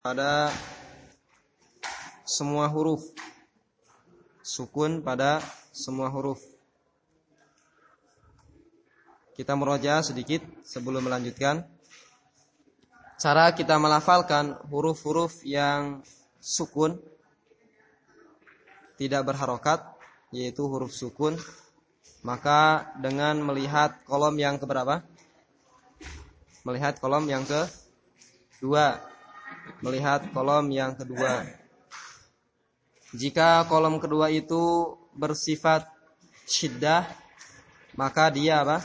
pada semua huruf. Sukun pada semua huruf. Kita murojaah sedikit sebelum melanjutkan. Cara kita melafalkan huruf-huruf yang sukun tidak berharokat, yaitu huruf sukun, maka dengan melihat kolom yang keberapa? Melihat kolom yang kedua. Melihat kolom yang kedua. Jika kolom kedua itu bersifat syiddah, maka dia apa?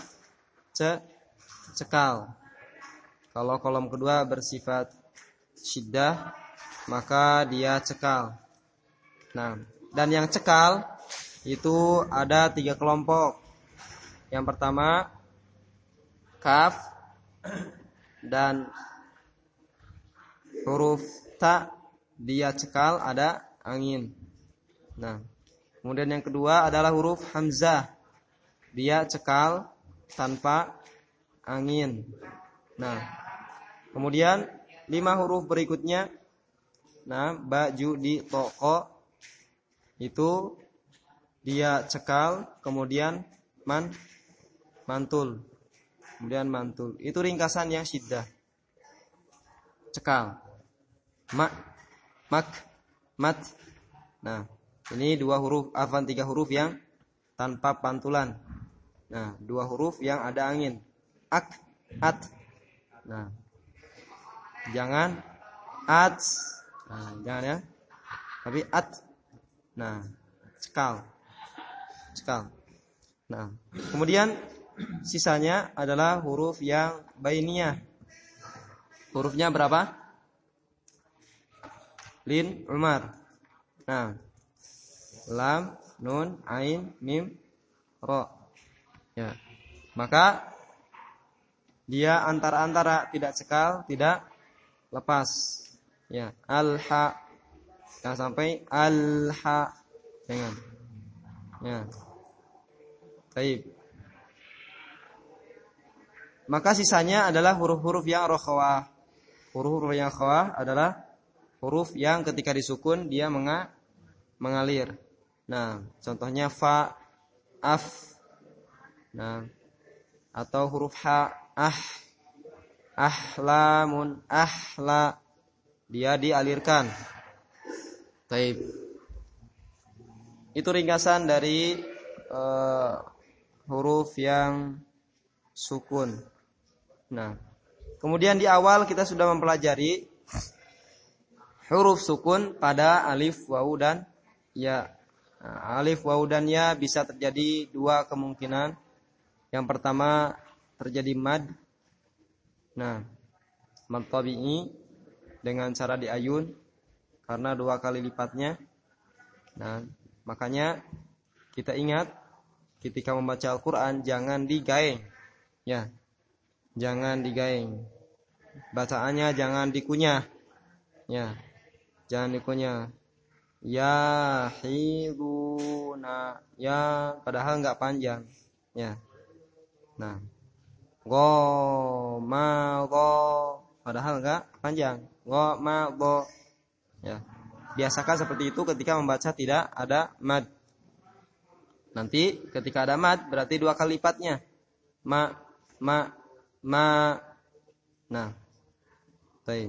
Cekal. Kalau kolom kedua bersifat syiddah, maka dia cekal. Nah, dan yang cekal itu ada 3 kelompok. Yang pertama kaf dan huruf ta, dia cekal, ada angin. Nah, kemudian yang kedua adalah huruf hamzah, dia cekal tanpa angin. Nah, kemudian 5 huruf berikutnya, nah, ba, ju, di, to, ko, itu dia cekal, kemudian mantul. Kemudian mantul. Itu ringkasan yang syiddah. Cekal. Ma, mak, mat. Nah, ini 2 huruf, 3 huruf yang tanpa pantulan. Nah, 2 huruf yang ada angin. Ak, at. Nah, jangan at. Nah, jangan ya. Tapi at. Nah, cekal. Cekal. Nah, kemudian sisanya adalah huruf yang bainiyah. Hurufnya berapa? Lin, Umar. Nah, lam, nun, ain, mim, ro. Ya. Maka dia antara-antara, tidak cekal, tidak lepas. Ya, al-ha. Jangan sampai al-ha. Jangan. Ya. Baik. Maka sisanya adalah huruf-huruf yang rokhawah. Huruf-huruf yang khawah adalah huruf yang ketika disukun dia mengalir. Nah, contohnya fa, af. Nah, atau huruf ha, ahlamun, ahla, dia dialirkan. Baik. Itu ringkasan dari huruf yang sukun. Nah, kemudian di awal kita sudah mempelajari huruf sukun pada alif, wawu, dan ya. Nah, alif, wawu, dan ya bisa terjadi 2 kemungkinan. Yang pertama terjadi mad. Nah, mad tabi'i dengan cara diayun karena 2 kali lipatnya. Nah, makanya kita ingat ketika membaca Al-Qur'an jangan digaeng. Ya. Jangan digaeng. Bacaannya jangan dikunyah. Ya. Jangan dikunyah. Ya hiduna, ya, padahal enggak panjang. Ya. Nah. Go ma go, padahal enggak panjang. Go ma go. Ya. Biasakan seperti itu ketika membaca tidak ada mad. Nanti ketika ada mad berarti 2 kali lipatnya. Ma. Nah. Baik.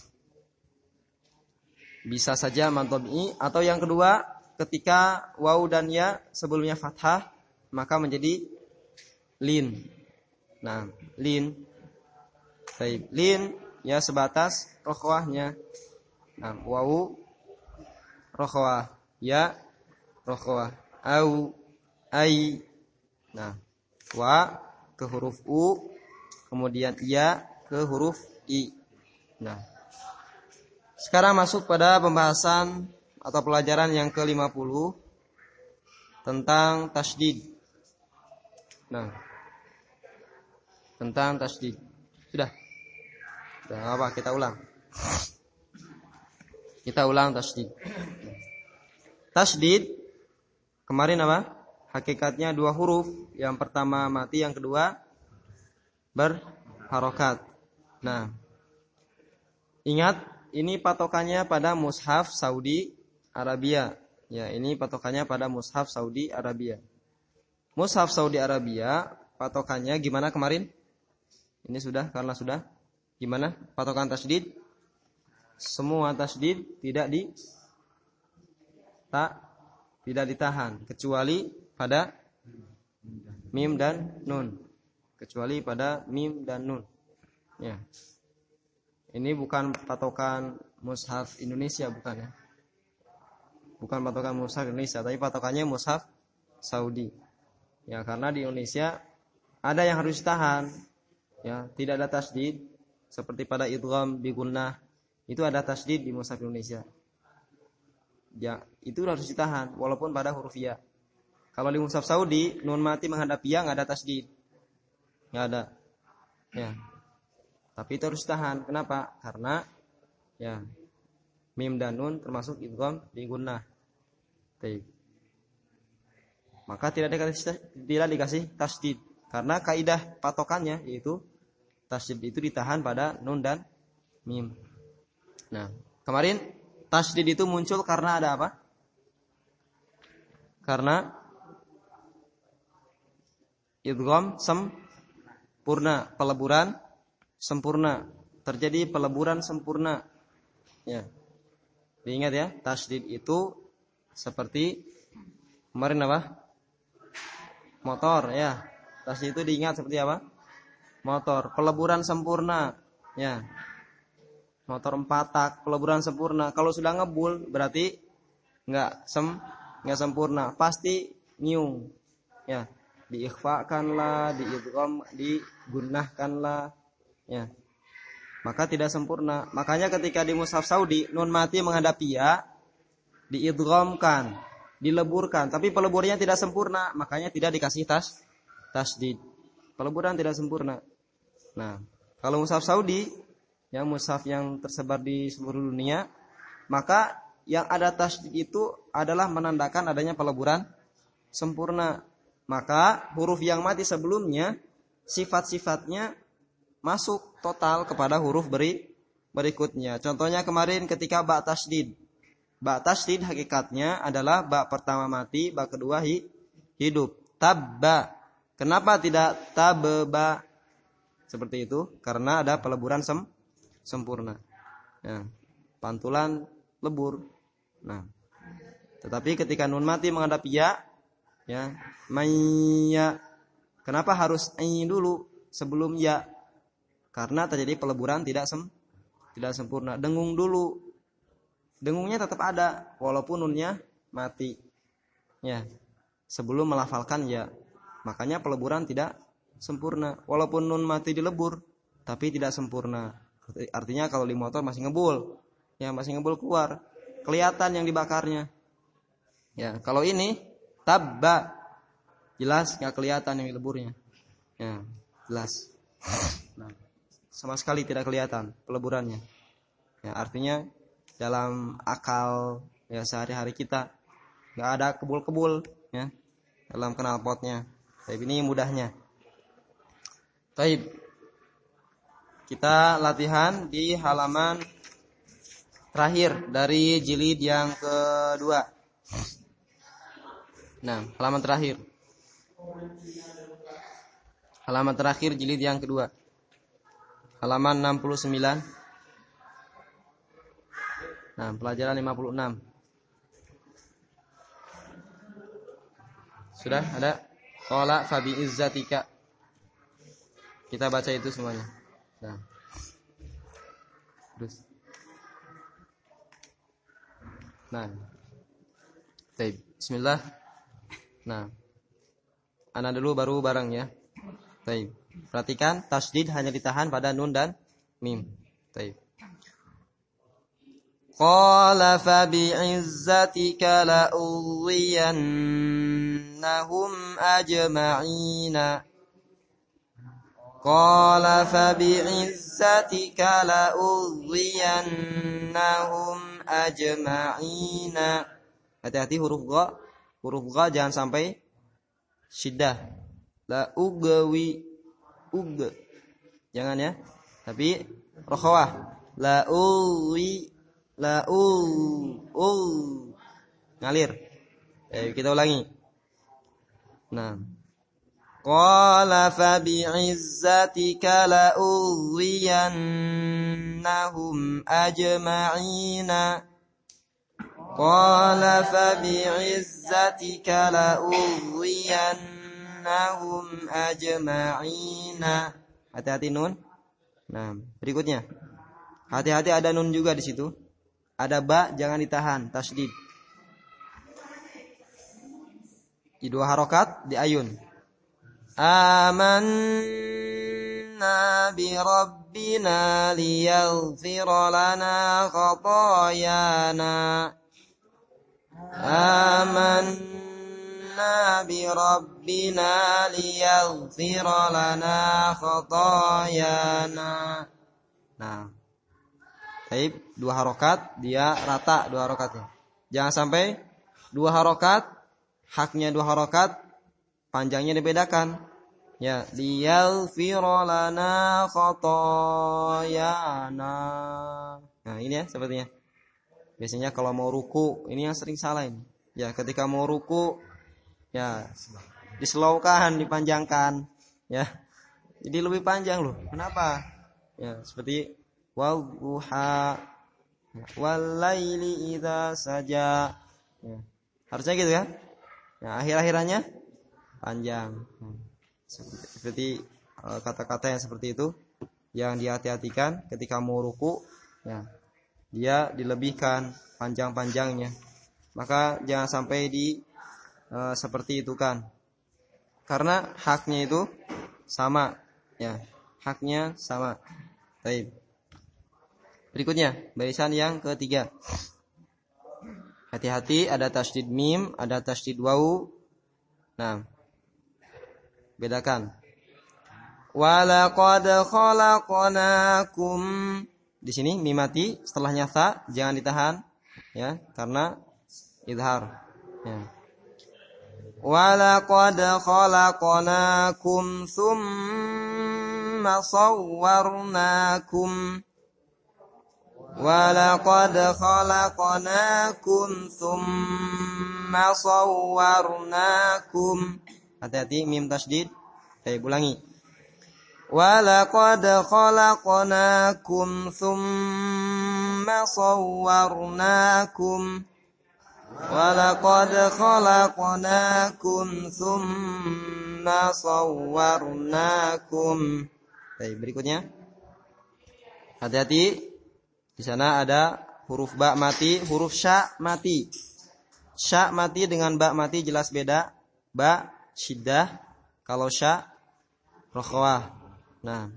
Bisa saja mad tabi'i, atau yang kedua ketika wawu dan ya sebelumnya fathah maka menjadi lin. Nah, lin. Baik, lin ya sebatas rokhwahnya. Nah, wawu rokhwah, ya rokhwah, au, ai. Nah, wa ke huruf u, kemudian ya ke huruf i. Nah, sekarang masuk pada pembahasan atau pelajaran yang ke-50 tentang tasydid. Nah, tentang tasydid. Sudah apa? Kita ulang. Kita ulang tasydid. Tasydid kemarin apa? Hakikatnya 2 huruf. Yang pertama mati, yang kedua berharokat. Nah, ingat ini patokannya pada mushaf Saudi Arabia. Ya, ini patokannya pada mushaf Saudi Arabia. Mushaf Saudi Arabia patokannya gimana kemarin? Ini sudah, karena sudah. Gimana patokan tasydid? Semua tasydid tidak ditahan kecuali pada mim dan nun. Kecuali pada mim dan nun. Ya. Ini bukan patokan mushaf Indonesia, bukan ya. Bukan patokan mushaf Indonesia, tapi patokannya mushaf Saudi. Ya, karena di Indonesia ada yang harus ditahan. Ya, tidak ada tasydid seperti pada idgham bi gunnah. Itu ada tasydid di mushaf Indonesia. Ya, itu harus ditahan walaupun pada huruf ya. Kalau di mushaf Saudi, nun mati menghadap ya enggak ada tasydid. Enggak ada. Ya. Tapi itu harus ditahan. Kenapa? Karena ya mim dan nun termasuk idgham bi gunnah. Baik. Maka tidak dikasih tasydid karena kaidah patokannya yaitu tasydid itu ditahan pada nun dan mim. Nah, kemarin tasydid itu muncul karena ada apa? Karena idgham sempurna, peleburan sempurna. Terjadi peleburan sempurna. Ya. Diingat ya, tasydid itu seperti kemarin apa? Motor ya. Tasydid itu diingat seperti apa? Motor, peleburan sempurna. Ya. Motor 4 tak, peleburan sempurna. Kalau sudah ngebul berarti enggak sempurna, pasti nyung. Ya. Diikhfakanlah, diidgham, digunnahkanlah. Ya. Maka tidak sempurna. Makanya ketika di mushaf Saudi nun mati menghadap ya diidghamkan, dileburkan, tapi peleburannya tidak sempurna, makanya tidak dikasih tasydid. Peleburan tidak sempurna. Nah, kalau mushaf Saudi, yang mushaf yang tersebar di seluruh dunia, maka yang ada tasydid itu adalah menandakan adanya peleburan sempurna. Maka huruf yang mati sebelumnya sifat-sifatnya masuk total kepada huruf berikutnya. Contohnya kemarin ketika ba tasydid. Ba tasydid hakikatnya adalah ba pertama mati, ba kedua hidup. Tabba. Kenapa tidak tabba? Seperti itu karena ada peleburan sempurna. Ya, pantulan lebur. Nah, tetapi ketika nun mati menghadap ya, mayya. Kenapa harus ai dulu sebelum ya? Karena terjadi peleburan tidak sempurna. Dengung dulu. Dengungnya tetap ada walaupun nunnya mati. Ya. Sebelum melafalkan ya. Makanya peleburan tidak sempurna. Walaupun nun mati dilebur tapi tidak sempurna. Artinya kalau di motor masih ngebul. Ya, masih ngebul keluar. Kelihatan yang dibakarnya. Ya, kalau ini tabba jelas enggak kelihatan yang dileburnya. Ya, jelas. Nah, sama sekali tidak kelihatan peleburannya. Ya, artinya dalam akal ya sehari-hari kita enggak ada kebul-kebul ya dalam knalpotnya. Tapi ini mudahnya. Baik. Kita latihan di halaman terakhir dari jilid yang kedua. Nah, halaman terakhir. Halaman terakhir jilid yang kedua. Halaman 69. Nah, pelajaran 56. Sudah ada? Qala fa bi izzatika. Kita baca itu semuanya. Nah. Terus. Nah. Baik, bismillah. Nah. Ana dulu baru bareng ya. Baik. Perhatikan tasydid hanya ditahan pada nun dan mim. Baik. Qala fa bi'izzatika la'ughwiyannahum ajma'ina. Qala fa bi'izzatika la'ughwiyannahum ajma'ina. Hati-hati huruf gha. Huruf gha jangan sampai syiddah. La'ughwi ug. Jangan ya. Tapi rokhawah. La'uwi. Ngalir. Kita ulangi. Nah. Qala fa bi'izzatika la'ughwiyannahum ajma'ina. Qala fa bi'izzatika la'ughwiyannahum ajma'ina. Hati-hati nun. Nah, berikutnya. Hati-hati ada nun juga di situ. Ada ba, jangan ditahan, tasydid. Di 2 harokat, di ayun. Amanna bi rabbina liyaghfira lana khatayana. Amanna bi rabbina liyaghfira lana khatayana. Nah, baik, 2 harokat, dia rata 2 harokatnya. Jangan sampai 2 harokat, haknya 2 harokat, panjangnya dibedakan. Ya, liyaghfira lana khatayana. Nah, ini ya sepertinya. Biasanya kalau mau ruku, ini yang sering salah ini. Ya, ketika mau ruku, ya dislowkan, dipanjangkan. Ya, jadi lebih panjang loh. Kenapa? Ya, seperti wadduha walaili idza saja. Ya. Harusnya gitu kan? Ya, akhir-akhirannya panjang. Seperti kata-kata yang seperti itu yang dihati-hatikan ketika mau ruku, ya. Dia dilebihkan panjang-panjangnya. Maka jangan sampai seperti itu kan. Karena haknya itu sama, ya. Haknya sama. Baik. Berikutnya, barisan yang ketiga. Hati-hati, ada tasydid mim, ada tasydid wawu. Nah, bedakan. Walaqad khalaqnakum. Di sini mim mati, setelahnya tha, jangan ditahan, ya, karena idhar. Ya. Walaqad khalaqnakum tsumma sawwarnakum. Walaqad khalaqnakum tsumma sawwarnakum. Hati-hati mim tasydid. Saya ulangi. Walaqad khalaqnakum tsumma sawwarnakum. Walaqad khalaqnakum tsumma sawwarnakum. Baik, berikutnya. Hati-hati. Di sana ada huruf ba mati, huruf sya mati. Sya mati dengan ba mati jelas beda. Ba syiddah, kalau sya rokhawah. Nah,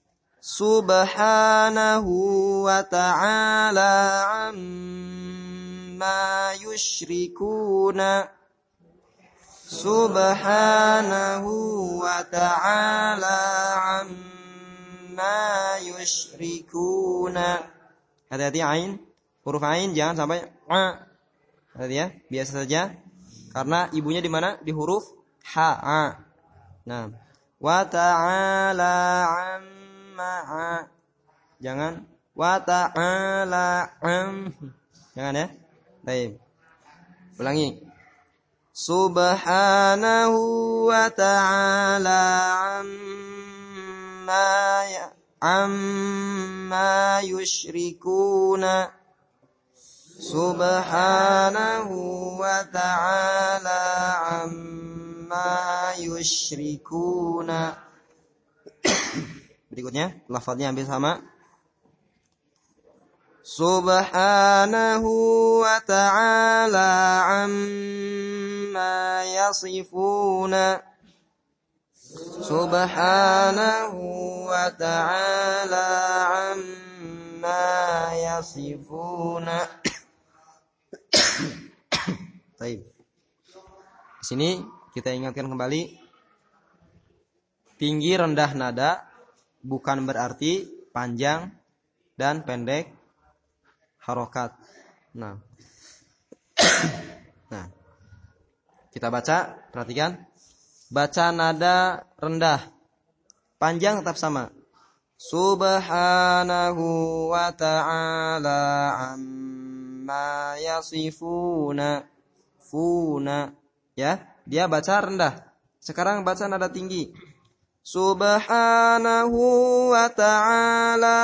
subhanahu wa ta'ala amma yushrikuna. Subhanahu wa ta'ala amma yushrikuna. Hati-hati ain, huruf ain jangan sampai a. Hati ya, biasa saja. Karena ibunya di mana? Di huruf ha a. Nah, wa ta'ala amma. Jangan wa ta'ala jangan ya. Baik. Ulangi. Subhanahu wa ta'ala amma yushrikuna. Subhanahu wa ta'ala amma yushrikuna. Berikutnya lafaznya hampir sama. Subhanahu wa ta'ala amma yasifuna. Subhanahu wa ta'ala amma yasifuna. Baik. Di sini kita ingatkan kembali, tinggi rendah nada bukan berarti panjang dan pendek harokat. Nah, kita baca, perhatikan. Baca nada rendah, panjang tetap sama. Subhanahu wa ta'ala amma yasifuna. Funa. Ya, dia baca rendah. Sekarang baca nada tinggi. Subhanahu wa ta'ala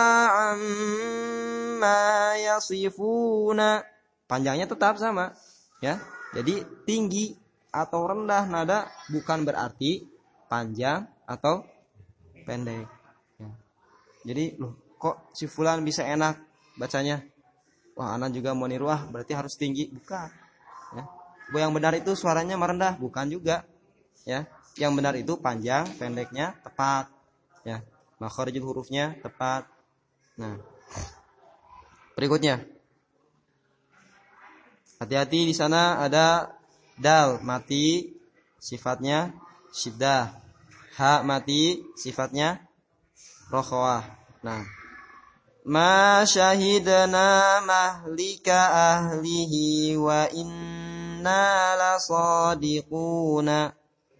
amma yasifuna. Panjangnya tetap sama, ya. Jadi tinggi atau rendah nada bukan berarti panjang atau pendek. Ya. Jadi loh, kok si fulan bisa enak bacanya? Wah, anak juga mau niru berarti harus tinggi. Bukan. Ya. Yang benar itu suaranya merendah, bukan juga. Ya. Yang benar itu panjang, pendeknya tepat. Ya. Makharijul hurufnya tepat. Nah. Berikutnya. Hati-hati di sana ada dal mati sifatnya syiddah. Ha mati sifatnya rokhawah. Nah. Ma syahidna mahlika ahlihi wa inna lasadiquna.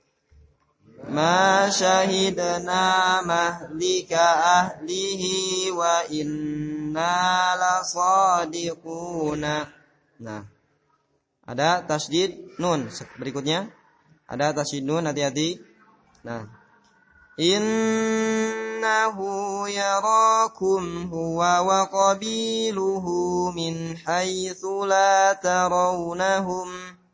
Ma syahidna mahlika ahlihi wa inna lasadiquna. Nah, ada tasydid nun. Berikutnya ada tasydid nun, hati-hati. Nah, innahu yarakum huwa wa qabiluhu min haitsu la tarawnahum.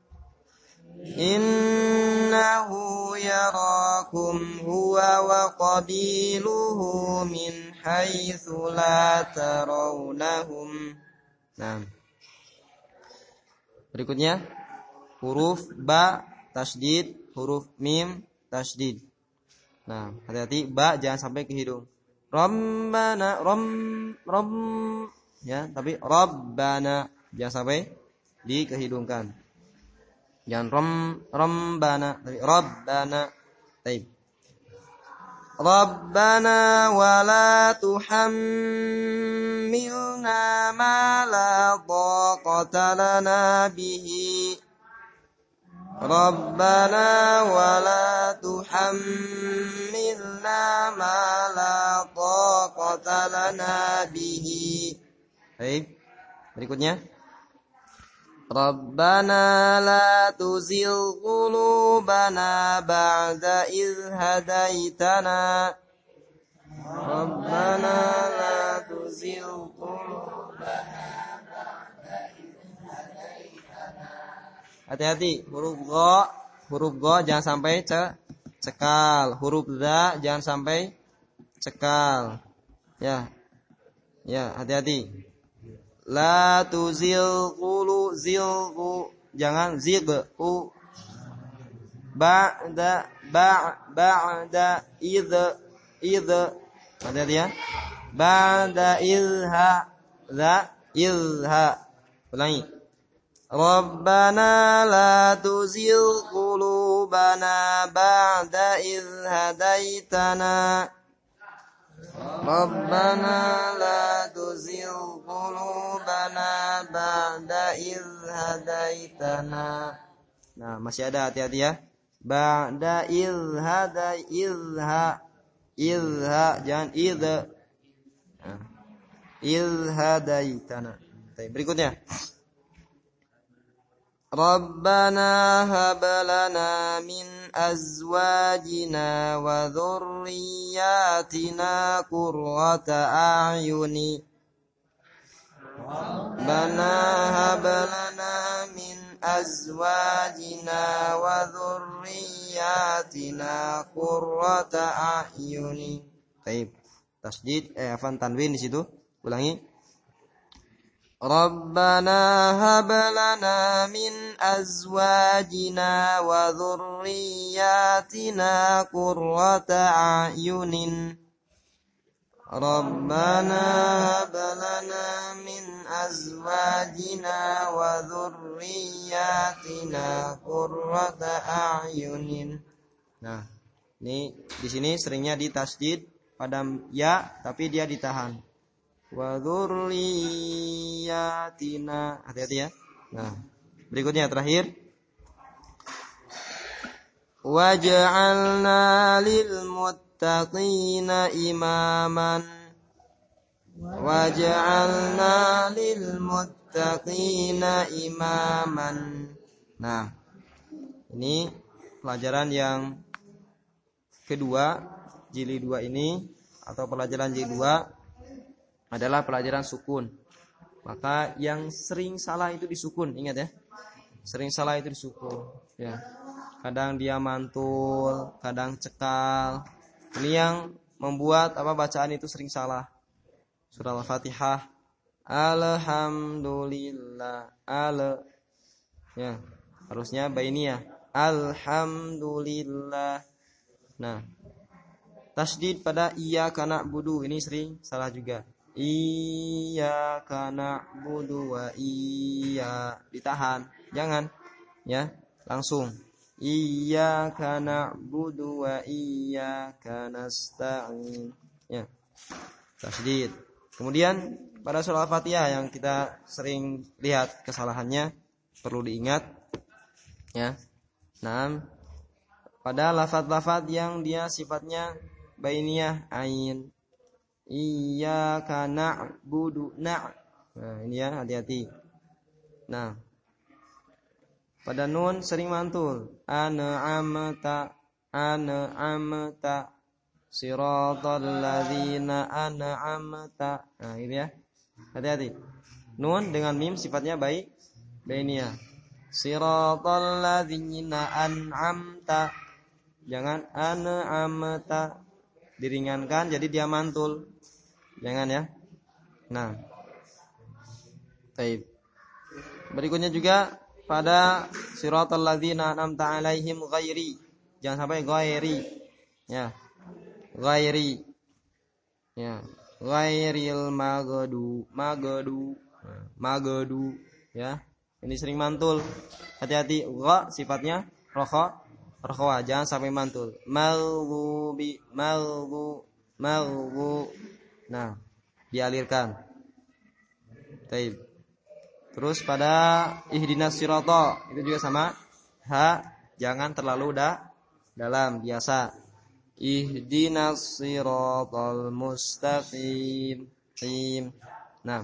Innahu yarakum huwa wa qabiluhu min haitsu la tarawnahum. Nah, berikutnya huruf ba tasydid, huruf mim tasydid. Nah, hati-hati ba jangan sampai ke hidung. Rabbana rom ya, tapi rabbana jangan sampai dikehidungkan. Jangan rombana, tapi rabbana. Baik. Rabbana wa la tuhammilna ma la taqata lana bihi. Rabbana wa la tuhammilna ma la taqata lana bihi. Baik. Berikutnya. Rabbana la tuzigh qulubana ba'da idh hadaitana. Rabbana la tuzigh qulubana ba'da idh hadaitana. Hati-hati, huruf gha jangan sampai cekal, huruf dha jangan sampai cekal. Ya. Ya, hati-hati. La tuzigh qulu zighu jangan zighu ba'da idh hati-hati ya. Ba'da idha ulangi. Rabbana la tuzigh qulubana ba'da idh hadaitana. Rabbana la tuzigh qulubana ba'da idh hadaitana. Nah, masih ada, hati-hati ya. Ba'da idh jangan idh. Nah, idh hadaitana. Berikutnya. Rabbana hab lana min azwajina wa dhurriyyatina qurrata a'yuni. Rabbana hab lana min azwajina wa dhurriyyatina qurrata a'yuni. Baik. Tasydid tanwin di situ. Ulangi. Rabbana hab lana min azwajina wa dhurriyyatina qurrata a'yunin. Rabbana hab lana min azwajina wa dhurriyyatina qurrata a'yunin. Nah, ini di sini seringnya ditasydid pada ya tapi dia ditahan. Wa dzurriyyatina. Hati-hati ya. Nah, berikutnya terakhir. Waj'alna lil muttaqina imaman waj'alna lil muttaqina imaman. Nah, ini pelajaran yang kedua, jilid 2 ini, atau pelajaran jilid 2 adalah pelajaran sukun. Maka yang sering salah itu disukun, ingat ya. Sering salah itu disukun, ya. Kadang dia mantul, kadang cekal. Ini yang membuat bacaan itu sering salah. Surah Al-Fatihah, alhamdulillah, ya, harusnya bainiyah, alhamdulillah. Nah, tasydid pada iyyaka na'budu ini sering salah juga. Iyyaka na'budu wa ditahan, jangan, ya, langsung. Iyyaka na'budu wa iyyaka nasta'in. Ya, tasydid. Kemudian pada surah Al-Fatihah yang kita sering lihat kesalahannya, perlu diingat, ya. Nah, pada lafaz-lafaz yang dia sifatnya bainiyah, ain, iyyaka na'budu, nah ini ya, hati-hati. Nah, pada nun sering mantul, an'amta, siratal ladzina an'amta. Nah, ini ya. Hati-hati. Nun dengan mim sifatnya bainiyah. Siratal ladzina an'amta. Jangan an'amta. Diringankan jadi dia mantul. Jangan ya. Nah. Baik. Berikutnya juga pada siratal ladzina an'amta alaihim ghairi. Jangan sampai ghairi. Ya. Ghairi, ya, ghairil maghdu, ya, ini sering mantul, hati-hati. Gha sifatnya rokhwa, jangan sampai mantul. Maghdubi, nah, dialirkan. Baik. Terus pada ihdinas sirata itu juga sama, ha jangan terlalu dalam, biasa. Ihdinas siratal mustaqim. Nah,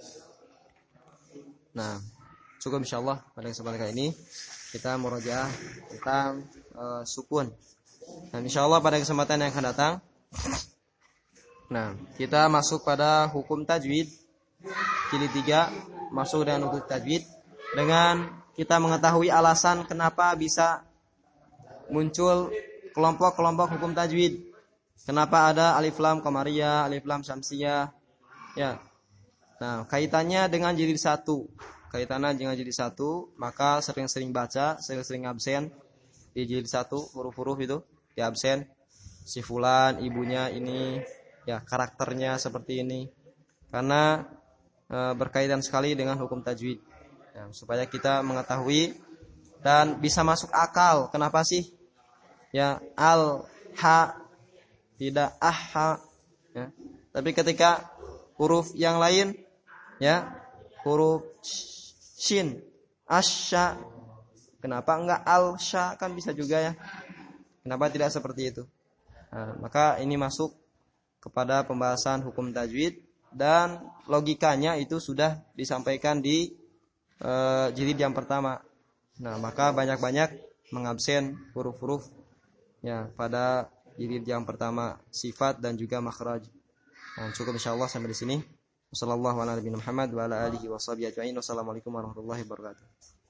cukup insyaallah pada kesempatan kali ini kita murojaah tentang sukun. Dan insyaallah pada kesempatan yang akan datang, nah, kita masuk pada hukum tajwid jilid 3, masuk dengan hukum tajwid dengan kita mengetahui alasan kenapa bisa muncul kelompok-kelompok hukum tajwid. Kenapa ada alif lam qamariyah, alif lam syamsiyah? Ya. Nah, kaitannya dengan jilid 1. Kaitannya dengan jilid 1, maka sering-sering baca, sering-sering absen di jilid 1, huruf-huruf itu di absen. Si fulan ibunya ini, ya, karakternya seperti ini. Karena berkaitan sekali dengan hukum tajwid. Ya, supaya kita mengetahui dan bisa masuk akal. Kenapa sih? Ya, al-ha tidak ah-ha, ya. Tapi ketika huruf yang lain, ya, huruf shin, asya, kenapa enggak al-sya, kan bisa juga ya. Kenapa tidak seperti itu? Nah, maka ini masuk kepada pembahasan hukum tajwid dan logikanya itu sudah disampaikan di jilid yang pertama. Nah, maka banyak-banyak mengabsen huruf-huruf, ya, pada jilid yang pertama, sifat dan juga makhraj. Nah, cukup insyaallah sampai di sini. Wassalamualaikum warahmatullahi wabarakatuh.